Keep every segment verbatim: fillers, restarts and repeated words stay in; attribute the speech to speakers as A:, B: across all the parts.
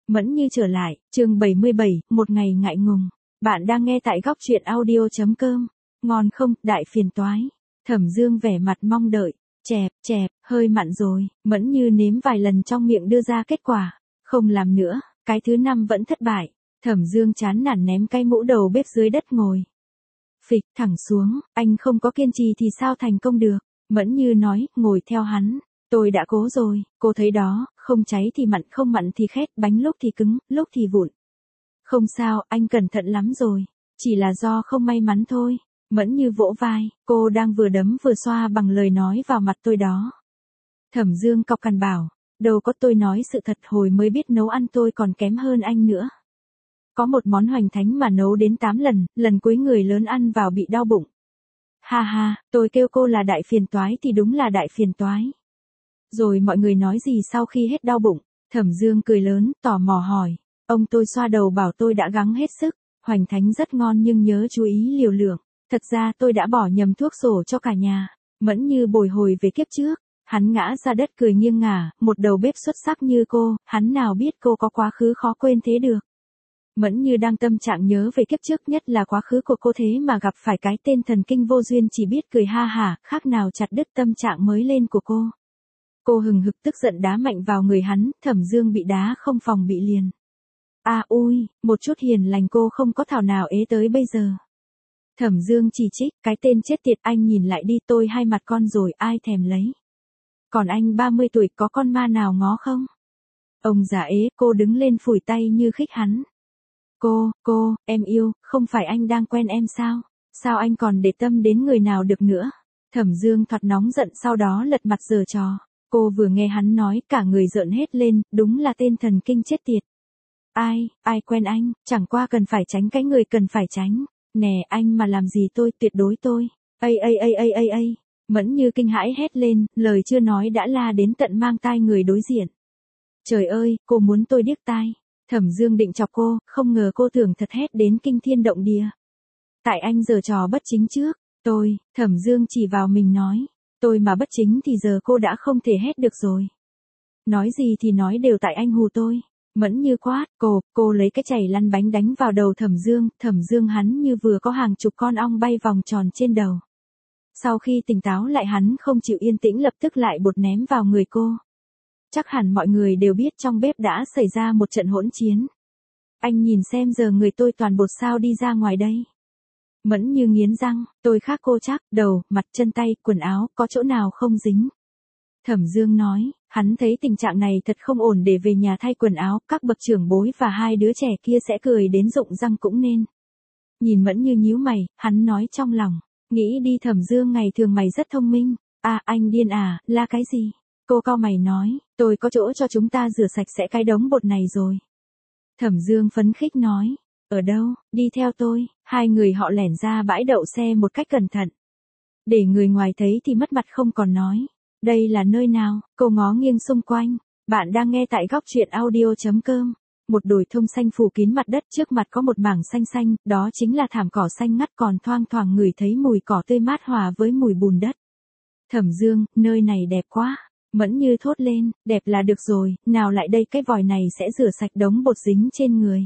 A: Mẫn Như trở lại, chương bảy mươi bảy, một ngày ngại ngùng. Bạn đang nghe tại góc truyện audio chấm com. Ngon không, đại phiền toái. Thẩm Dương vẻ mặt mong đợi. Chẹp, chẹp, hơi mặn rồi. Mẫn Như nếm vài lần trong miệng đưa ra kết quả. Không làm nữa, cái thứ năm vẫn thất bại. Thẩm Dương chán nản ném cái mũ đầu bếp dưới đất ngồi. Phịch, thẳng xuống, anh không có kiên trì thì sao thành công được. Mẫn Như nói, ngồi theo hắn. Tôi đã cố rồi, cô thấy đó, không cháy thì mặn, không mặn thì khét, bánh lúc thì cứng, lúc thì vụn. Không sao, anh cẩn thận lắm rồi, chỉ là do không may mắn thôi. Mẫn Như vỗ vai, cô đang vừa đấm vừa xoa bằng lời nói vào mặt tôi đó. Thẩm Dương cọc cằn bảo, đâu có, tôi nói sự thật, hồi mới biết nấu ăn tôi còn kém hơn anh nữa. Có một món hoành thánh mà nấu đến tám lần, lần cuối người lớn ăn vào bị đau bụng. Ha ha, tôi kêu cô là đại phiền toái thì đúng là đại phiền toái. Rồi mọi người nói gì sau khi hết đau bụng? Thẩm Dương cười lớn, tò mò hỏi. Ông tôi xoa đầu bảo tôi đã gắng hết sức, hoành thánh rất ngon nhưng nhớ chú ý liều lượng. Thật ra tôi đã bỏ nhầm thuốc sổ cho cả nhà. Mẫn Như bồi hồi về kiếp trước, hắn ngã ra đất cười nghiêng ngả, một đầu bếp xuất sắc như cô, hắn nào biết cô có quá khứ khó quên thế được. Mẫn Như đang tâm trạng nhớ về kiếp trước, nhất là quá khứ của cô, thế mà gặp phải cái tên thần kinh vô duyên chỉ biết cười ha hả, khác nào chặt đứt tâm trạng mới lên của cô. Cô hừng hực tức giận đá mạnh vào người hắn, Thẩm Dương bị đá không phòng bị liền. À ui, một chút hiền lành cô không có thảo nào ế tới bây giờ. Thẩm Dương chỉ trích, cái tên chết tiệt, anh nhìn lại đi, tôi hai mặt con rồi, ai thèm lấy. Còn anh ba mươi tuổi có con ma nào ngó không? Ông già ế, cô đứng lên phủi tay như khích hắn. Cô, cô, em yêu, không phải anh đang quen em sao? Sao anh còn để tâm đến người nào được nữa? Thẩm Dương thoạt nóng giận, sau đó lật mặt giở trò. Cô vừa nghe hắn nói cả người rợn hết lên, đúng là tên thần kinh chết tiệt. Ai, ai quen anh, chẳng qua cần phải tránh cái người cần phải tránh. Nè anh mà làm gì tôi, tuyệt đối tôi. Ây ây ây ây ây ây. Mẫn Như kinh hãi hét lên, lời chưa nói đã la đến tận mang tai người đối diện. Trời ơi, cô muốn tôi điếc tai. Thẩm Dương định chọc cô, không ngờ cô tưởng thật hét đến kinh thiên động địa. Tại anh giở trò bất chính trước, tôi, Thẩm Dương chỉ vào mình nói. Tôi mà bất chính thì giờ cô đã không thể hét được rồi. Nói gì thì nói, đều tại anh hù tôi. Mẫn Như quát, cô, cô lấy cái chày lăn bánh đánh vào đầu Thẩm Dương, Thẩm Dương hắn như vừa có hàng chục con ong bay vòng tròn trên đầu. Sau khi tỉnh táo lại hắn không chịu yên tĩnh, lập tức lại bột ném vào người cô. Chắc hẳn mọi người đều biết trong bếp đã xảy ra một trận hỗn chiến. Anh nhìn xem giờ người tôi toàn bột, sao đi ra ngoài đây. Mẫn Như nghiến răng, tôi khác cô chắc, đầu, mặt, chân tay, quần áo, có chỗ nào không dính. Thẩm Dương nói, hắn thấy tình trạng này thật không ổn, để về nhà thay quần áo, các bậc trưởng bối và hai đứa trẻ kia sẽ cười đến rụng răng cũng nên. Nhìn Mẫn Như nhíu mày, hắn nói trong lòng, nghĩ đi Thẩm Dương, ngày thường mày rất thông minh. À anh điên à, là cái gì? Cô cau mày nói, tôi có chỗ cho chúng ta rửa sạch sẽ cái đống bột này rồi. Thẩm Dương phấn khích nói, ở đâu, đi theo tôi. Hai người họ lẻn ra bãi đậu xe một cách cẩn thận. Để người ngoài thấy thì mất mặt không còn nói. Đây là nơi nào? Cô ngó nghiêng xung quanh. Bạn đang nghe tại góc truyện audio chấm com. Một đồi thông xanh phủ kín mặt đất, trước mặt có một mảng xanh xanh, đó chính là thảm cỏ xanh ngắt, còn thoang thoảng ngửi thấy mùi cỏ tươi mát hòa với mùi bùn đất. Thẩm Dương, nơi này đẹp quá. Mẫn Như thốt lên, đẹp là được rồi, nào lại đây, cái vòi này sẽ rửa sạch đống bột dính trên người.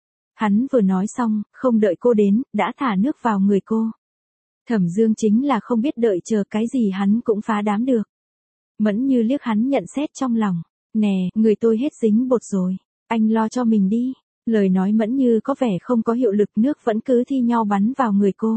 A: Hắn vừa nói xong, không đợi cô đến, đã thả nước vào người cô. Thẩm Dương chính là không biết đợi chờ, cái gì hắn cũng phá đám được. Mẫn Như liếc hắn nhận xét trong lòng, nè, người tôi hết dính bột rồi, anh lo cho mình đi. Lời nói Mẫn Như có vẻ không có hiệu lực, nước vẫn cứ thi nhau bắn vào người cô.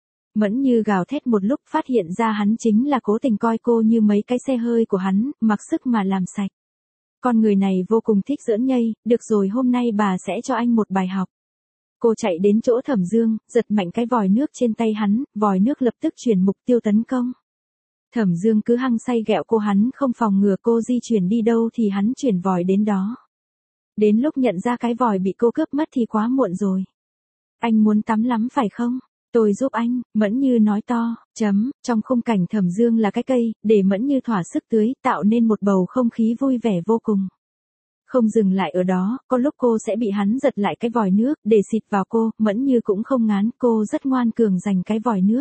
A: Mẫn Như gào thét một lúc, phát hiện ra hắn chính là cố tình coi cô như mấy cái xe hơi của hắn, mặc sức mà làm sạch. Con người này vô cùng thích giỡn nhây, được rồi, hôm nay bà sẽ cho anh một bài học. Cô chạy đến chỗ Thẩm Dương, giật mạnh cái vòi nước trên tay hắn, vòi nước lập tức chuyển mục tiêu tấn công. Thẩm Dương cứ hăng say ghẹo cô, hắn không phòng ngừa cô di chuyển đi đâu thì hắn chuyển vòi đến đó. Đến lúc nhận ra cái vòi bị cô cướp mất thì quá muộn rồi. Anh muốn tắm lắm phải không? Tôi giúp anh, Mẫn Như nói to, chấm, trong khung cảnh Thẩm Dương là cái cây, để Mẫn Như thỏa sức tưới, tạo nên một bầu không khí vui vẻ vô cùng. Không dừng lại ở đó, có lúc cô sẽ bị hắn giật lại cái vòi nước, để xịt vào cô, Mẫn Như cũng không ngán, cô rất ngoan cường giành cái vòi nước.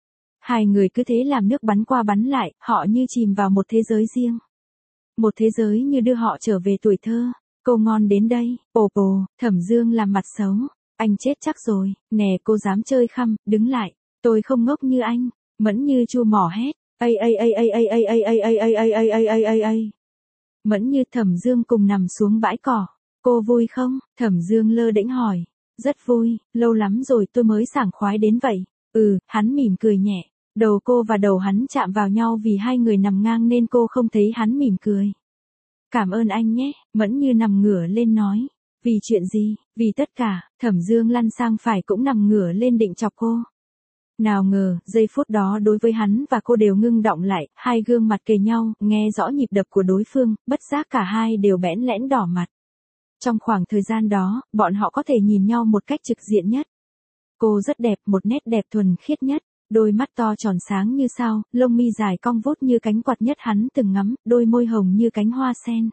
A: Hai người cứ thế làm nước bắn qua bắn lại, họ như chìm vào một thế giới riêng. Một thế giới như đưa họ trở về tuổi thơ. Cô ngon đến đây, ồ ồ, Thẩm Dương làm mặt xấu. Anh chết chắc rồi, nè cô dám chơi khăm, đứng lại. Tôi không ngốc như anh. Mẫn Như chua mỏ hét. Ây ây ây ây ây ây ây ây ây ây ây ây ây ây ây ây. Mẫn Như Thẩm Dương cùng nằm xuống bãi cỏ. Cô vui không? Thẩm Dương lơ đễnh hỏi. Rất vui, lâu lắm rồi tôi mới sảng khoái đến vậy. Ừ, hắn mỉm cười nhẹ. Đầu cô và đầu hắn chạm vào nhau vì hai người nằm ngang nên cô không thấy hắn mỉm cười. Cảm ơn anh nhé, Mẫn Như nằm ngửa lên nói. Vì chuyện gì? Vì tất cả. Thẩm Dương lăn sang phải cũng nằm ngửa lên định chọc cô. Nào ngờ, giây phút đó đối với hắn và cô đều ngưng đọng lại, hai gương mặt kề nhau, nghe rõ nhịp đập của đối phương, bất giác cả hai đều bẽn lẽn đỏ mặt. Trong khoảng thời gian đó, bọn họ có thể nhìn nhau một cách trực diện nhất. Cô rất đẹp, một nét đẹp thuần khiết nhất, đôi mắt to tròn sáng như sao, lông mi dài cong vút như cánh quạt nhất hắn từng ngắm, đôi môi hồng như cánh hoa sen.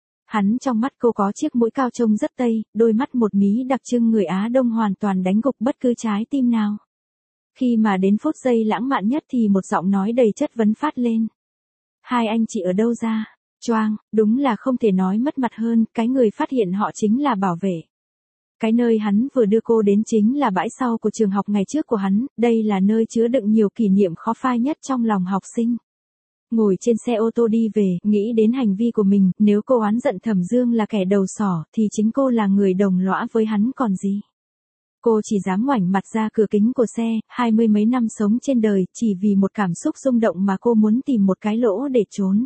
A: Hắn trong mắt cô có chiếc mũi cao trông rất tây, đôi mắt một mí đặc trưng người Á Đông hoàn toàn đánh gục bất cứ trái tim nào. Khi mà đến phút giây lãng mạn nhất thì một giọng nói đầy chất vấn phát lên. Hai anh chị ở đâu ra? Choang, đúng là không thể nói mất mặt hơn, cái người phát hiện họ chính là bảo vệ. Cái nơi hắn vừa đưa cô đến chính là bãi sau của trường học ngày trước của hắn, đây là nơi chứa đựng nhiều kỷ niệm khó phai nhất trong lòng học sinh. Ngồi trên xe ô tô đi về, nghĩ đến hành vi của mình, nếu cô oán giận Thẩm Dương là kẻ đầu sỏ, thì chính cô là người đồng lõa với hắn còn gì. Cô chỉ dám ngoảnh mặt ra cửa kính của xe, hai mươi mấy năm sống trên đời, chỉ vì một cảm xúc rung động mà cô muốn tìm một cái lỗ để trốn.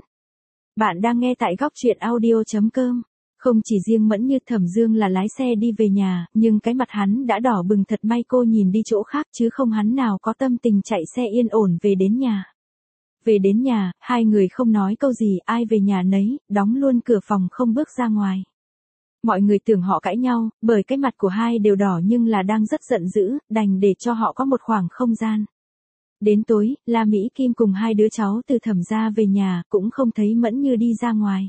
A: Bạn đang nghe tại góc truyện audio chấm com. Không chỉ riêng Mẫn Như Thẩm Dương là lái xe đi về nhà, nhưng cái mặt hắn đã đỏ bừng thật may cô nhìn đi chỗ khác chứ không hắn nào có tâm tình chạy xe yên ổn về đến nhà. Về đến nhà, hai người không nói câu gì, ai về nhà nấy, đóng luôn cửa phòng không bước ra ngoài. Mọi người tưởng họ cãi nhau, bởi cái mặt của hai đều đỏ nhưng là đang rất giận dữ, đành để cho họ có một khoảng không gian. Đến tối, La Mỹ Kim cùng hai đứa cháu từ Thẩm gia về nhà, cũng không thấy Mẫn Như đi ra ngoài.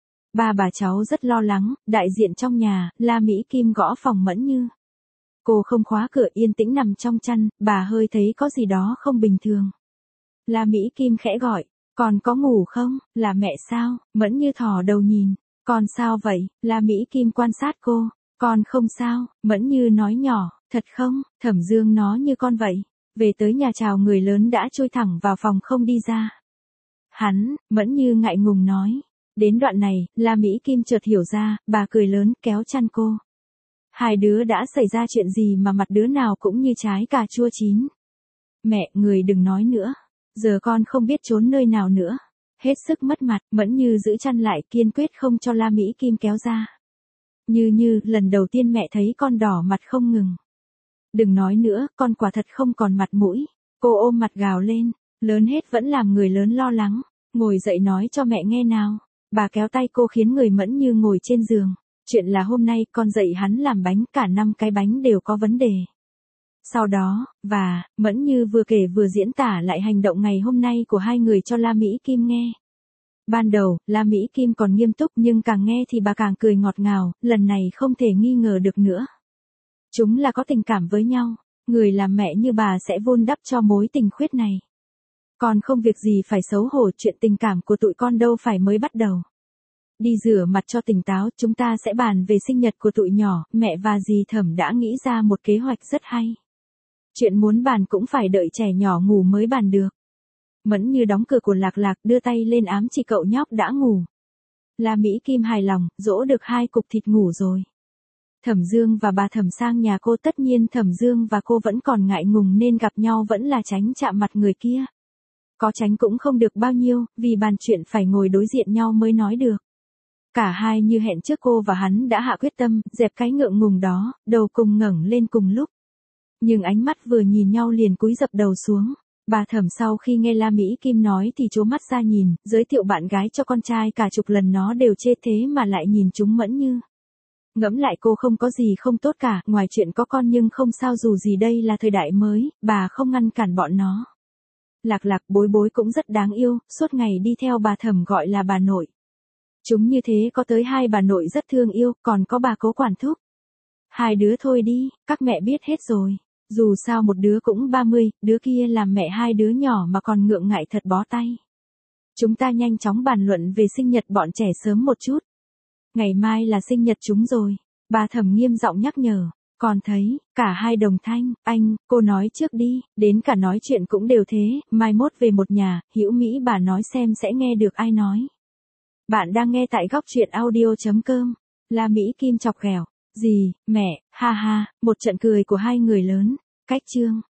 A: Ba bà cháu rất lo lắng, đại diện trong nhà, La Mỹ Kim gõ phòng Mẫn Như. Cô không khóa cửa yên tĩnh nằm trong chăn, bà hơi thấy có gì đó không bình thường. La Mỹ Kim khẽ gọi, còn có ngủ không, là mẹ sao? Mẫn Như thò đầu nhìn, con sao vậy? La Mỹ Kim quan sát cô, con không sao, Mẫn Như nói nhỏ, thật không? Thẩm Dương nó như con vậy. Về tới nhà chào người lớn đã chui thẳng vào phòng không đi ra. Hắn, Mẫn Như ngại ngùng nói. Đến đoạn này, La Mỹ Kim chợt hiểu ra, bà cười lớn kéo chăn cô. Hai đứa đã xảy ra chuyện gì mà mặt đứa nào cũng như trái cà chua chín. Mẹ, người đừng nói nữa. Giờ con không biết trốn nơi nào nữa. Hết sức mất mặt, Mẫn Như giữ chăn lại kiên quyết không cho La Mỹ Kim kéo ra. Như như, lần đầu tiên mẹ thấy con đỏ mặt không ngừng. Đừng nói nữa, con quả thật không còn mặt mũi. Cô ôm mặt gào lên, lớn hết vẫn làm người lớn lo lắng. Ngồi dậy nói cho mẹ nghe nào. Bà kéo tay cô khiến người Mẫn Như ngồi trên giường. Chuyện là hôm nay con dạy hắn làm bánh, cả năm cái bánh đều có vấn đề. Sau đó, và, Mẫn Như vừa kể vừa diễn tả lại hành động ngày hôm nay của hai người cho La Mỹ Kim nghe. Ban đầu, La Mỹ Kim còn nghiêm túc nhưng càng nghe thì bà càng cười ngọt ngào, lần này không thể nghi ngờ được nữa. Chúng là có tình cảm với nhau, người làm mẹ như bà sẽ vun đắp cho mối tình khuyết này. Còn không việc gì phải xấu hổ, chuyện tình cảm của tụi con đâu phải mới bắt đầu. Đi rửa mặt cho tỉnh táo, chúng ta sẽ bàn về sinh nhật của tụi nhỏ, mẹ và dì Thẩm đã nghĩ ra một kế hoạch rất hay. Chuyện muốn bàn cũng phải đợi trẻ nhỏ ngủ mới bàn được. Mẫn Như đóng cửa của Lạc Lạc đưa tay lên ám chỉ cậu nhóc đã ngủ. La Mỹ Kim hài lòng, dỗ được hai cục thịt ngủ rồi. Thẩm Dương và bà Thẩm sang nhà cô, tất nhiên Thẩm Dương và cô vẫn còn ngại ngùng nên gặp nhau vẫn là tránh chạm mặt người kia. Có tránh cũng không được bao nhiêu, vì bàn chuyện phải ngồi đối diện nhau mới nói được. Cả hai như hẹn trước, cô và hắn đã hạ quyết tâm, dẹp cái ngượng ngùng đó, đầu cùng ngẩng lên cùng lúc. Nhưng ánh mắt vừa nhìn nhau liền cúi dập đầu xuống. Bà Thẩm sau khi nghe La Mỹ Kim nói thì trố mắt ra nhìn, giới thiệu bạn gái cho con trai cả chục lần nó đều chê thế mà lại nhìn chúng Mẫn Như. Ngẫm lại cô không có gì không tốt cả, ngoài chuyện có con nhưng không sao, dù gì đây là thời đại mới, bà không ngăn cản bọn nó. Lạc Lạc Bối Bối cũng rất đáng yêu, suốt ngày đi theo bà Thẩm gọi là bà nội. Chúng như thế có tới hai bà nội rất thương yêu, còn có bà cố quản thúc. Hai đứa thôi đi, các mẹ biết hết rồi. Dù sao một đứa cũng ba mươi, đứa kia làm mẹ hai đứa nhỏ mà còn ngượng ngại thật bó tay. Chúng ta nhanh chóng bàn luận về sinh nhật bọn trẻ sớm một chút. Ngày mai là sinh nhật chúng rồi. Bà Thẩm nghiêm giọng nhắc nhở. Còn thấy, cả hai đồng thanh, anh, cô nói trước đi, đến cả nói chuyện cũng đều thế, mai mốt về một nhà, hữu Mỹ bà nói xem sẽ nghe được ai nói. Bạn đang nghe tại góc truyện audio.com. La Mỹ Kim chọc ghẹo. Gì, mẹ, ha ha, một trận cười của hai người lớn. Cách chương.